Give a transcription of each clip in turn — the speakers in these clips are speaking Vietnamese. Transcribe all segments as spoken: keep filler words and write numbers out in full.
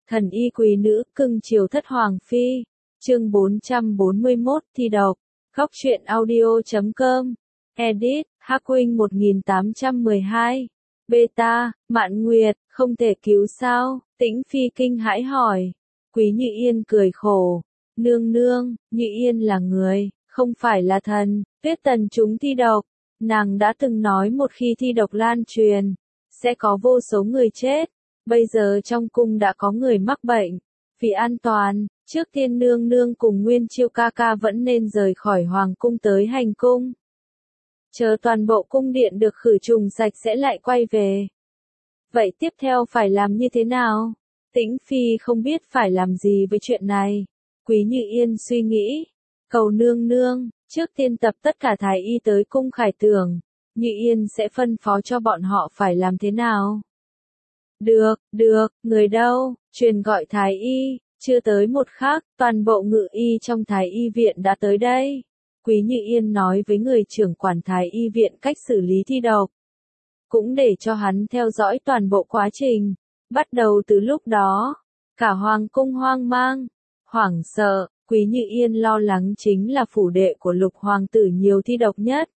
Thần y quý nữ, cưng chiều thất hoàng phi. Chương bốn trăm bốn mươi mốt, thi độc. Góc truyện audio chấm com. Edit, Hắc Huynh một nghìn tám trăm mười hai. Beta, Mạn Nguyệt, không thể cứu sao? Tĩnh Phi kinh hãi hỏi. Quý Như Yên cười khổ. Nương nương, Như Yên là người, không phải là thần. Tuyết Tần chúng thi độc. Nàng đã từng nói một khi thi độc lan truyền, sẽ có vô số người chết. Bây giờ trong cung đã có người mắc bệnh. Vì an toàn, trước tiên nương nương cùng Nguyên Chiêu ca ca vẫn nên rời khỏi hoàng cung tới hành cung. Chờ toàn bộ cung điện được khử trùng sạch sẽ lại quay về. Vậy tiếp theo phải làm như thế nào? Tĩnh Phi không biết phải làm gì với chuyện này. Quý Như Yên suy nghĩ. Cầu nương nương, trước tiên tập tất cả thái y tới cung Khải Tường. Như Yên sẽ phân phó cho bọn họ phải làm thế nào. Được, được, người đâu, truyền gọi thái y. Chưa tới một khắc, toàn bộ ngự y trong thái y viện đã tới đây. Quý Như Yên nói với người trưởng quản thái y viện cách xử lý thi độc. Cũng để cho hắn theo dõi toàn bộ quá trình. Bắt đầu từ lúc đó, cả hoàng cung hoang mang, hoảng sợ. Quý Như Yên lo lắng chính là phủ đệ của lục hoàng tử nhiều thi độc nhất.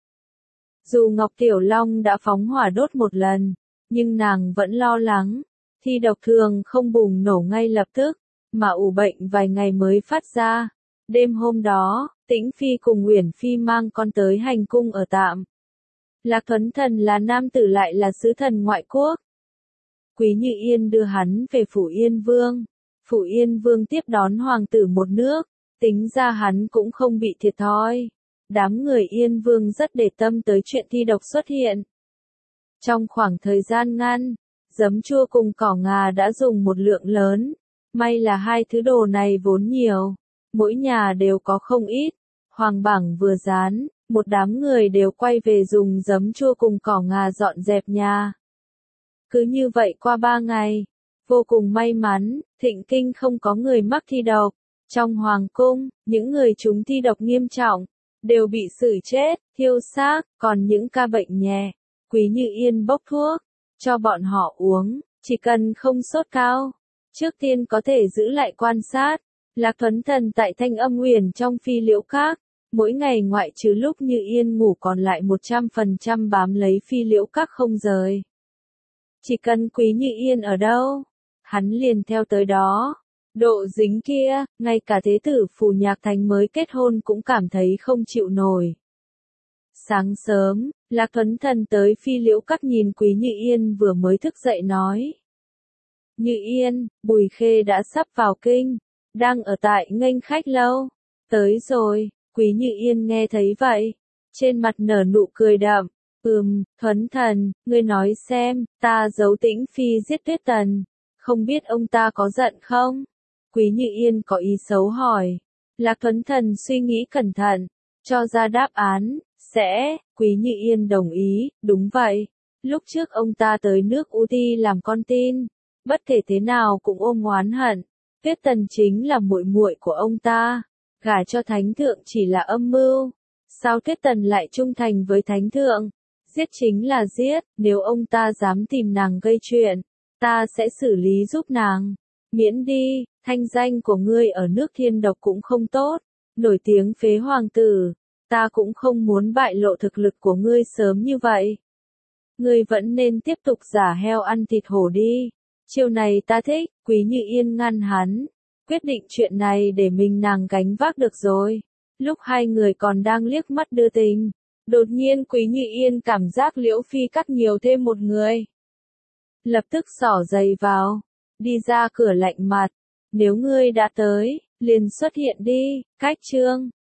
Dù Ngọc Tiểu Long đã phóng hỏa đốt một lần, nhưng nàng vẫn lo lắng. Thi độc thường không bùng nổ ngay lập tức, mà ủ bệnh vài ngày mới phát ra. Đêm hôm đó, Tĩnh Phi cùng Uyển Phi mang con tới hành cung ở tạm. Lạc Thuấn Thần là nam tử lại là sứ thần ngoại quốc. Quý Như Yên đưa hắn về Phủ Yên Vương. Phủ Yên Vương tiếp đón hoàng tử một nước, tính ra hắn cũng không bị thiệt thòi. Đám người Yên Vương rất để tâm tới chuyện thi độc xuất hiện. Trong khoảng thời gian ngắn, giấm chua cùng cỏ ngà đã dùng một lượng lớn. May là hai thứ đồ này vốn nhiều, mỗi nhà đều có không ít. Hoàng bảng vừa dán, một đám người đều quay về dùng giấm chua cùng cỏ ngà dọn dẹp nhà. Cứ như vậy qua ba ngày, vô cùng may mắn, Thịnh Kinh không có người mắc thi độc. Trong hoàng cung, những người trúng thi độc nghiêm trọng, đều bị xử chết, thiêu xác, còn những ca bệnh nhẹ, Quý Như Yên bốc thuốc, cho bọn họ uống, chỉ cần không sốt cao. Trước tiên có thể giữ lại quan sát. Lạc Thuấn Thần tại Thanh Âm Huyền trong Phi Liễu Các, mỗi ngày ngoại trừ lúc Như Yên ngủ còn lại một trăm phần trăm bám lấy Phi Liễu Các không rời. Chỉ cần Quý Như Yên ở đâu, hắn liền theo tới đó. Độ dính kia, ngay cả thế tử Phù Nhạc Thành mới kết hôn cũng cảm thấy không chịu nổi. Sáng sớm, Lạc Thuấn Thần tới Phi Liễu Các nhìn Quý Như Yên vừa mới thức dậy nói. Như Yên, Bùi Khê đã sắp vào kinh, đang ở tại nghênh khách lâu. Tới rồi, Quý Như Yên nghe thấy vậy, trên mặt nở nụ cười đậm. Ừm, Thuấn Thần, ngươi nói xem, ta giấu Tĩnh Phi giết Tuyết Tần, không biết ông ta có giận không? Quý Như Yên có ý xấu hỏi. Lạc Thuấn Thần suy nghĩ cẩn thận, cho ra đáp án, sẽ. Quý Như Yên đồng ý, đúng vậy. Lúc trước ông ta tới nước Uti làm con tin, bất kể thế nào cũng ôm oán hận. Tuyết Tần chính là muội muội của ông ta, gả cho Thánh Thượng chỉ là âm mưu. Sao Tuyết Tần lại trung thành với Thánh Thượng? Giết chính là giết, nếu ông ta dám tìm nàng gây chuyện, ta sẽ xử lý giúp nàng. Miễn đi, thanh danh của ngươi ở nước Thiên Độc cũng không tốt, nổi tiếng phế hoàng tử, ta cũng không muốn bại lộ thực lực của ngươi sớm như vậy. Ngươi vẫn nên tiếp tục giả heo ăn thịt hổ đi. Chiều này ta thích. Quý Như Yên ngăn hắn, quyết định chuyện này để mình nàng gánh vác được rồi. Lúc hai người còn đang liếc mắt đưa tình, đột nhiên Quý Như Yên cảm giác Liễu Phi Các nhiều thêm một người. Lập tức xỏ giày vào, đi ra cửa lạnh mặt. Nếu ngươi đã tới, liền xuất hiện đi. Cách chương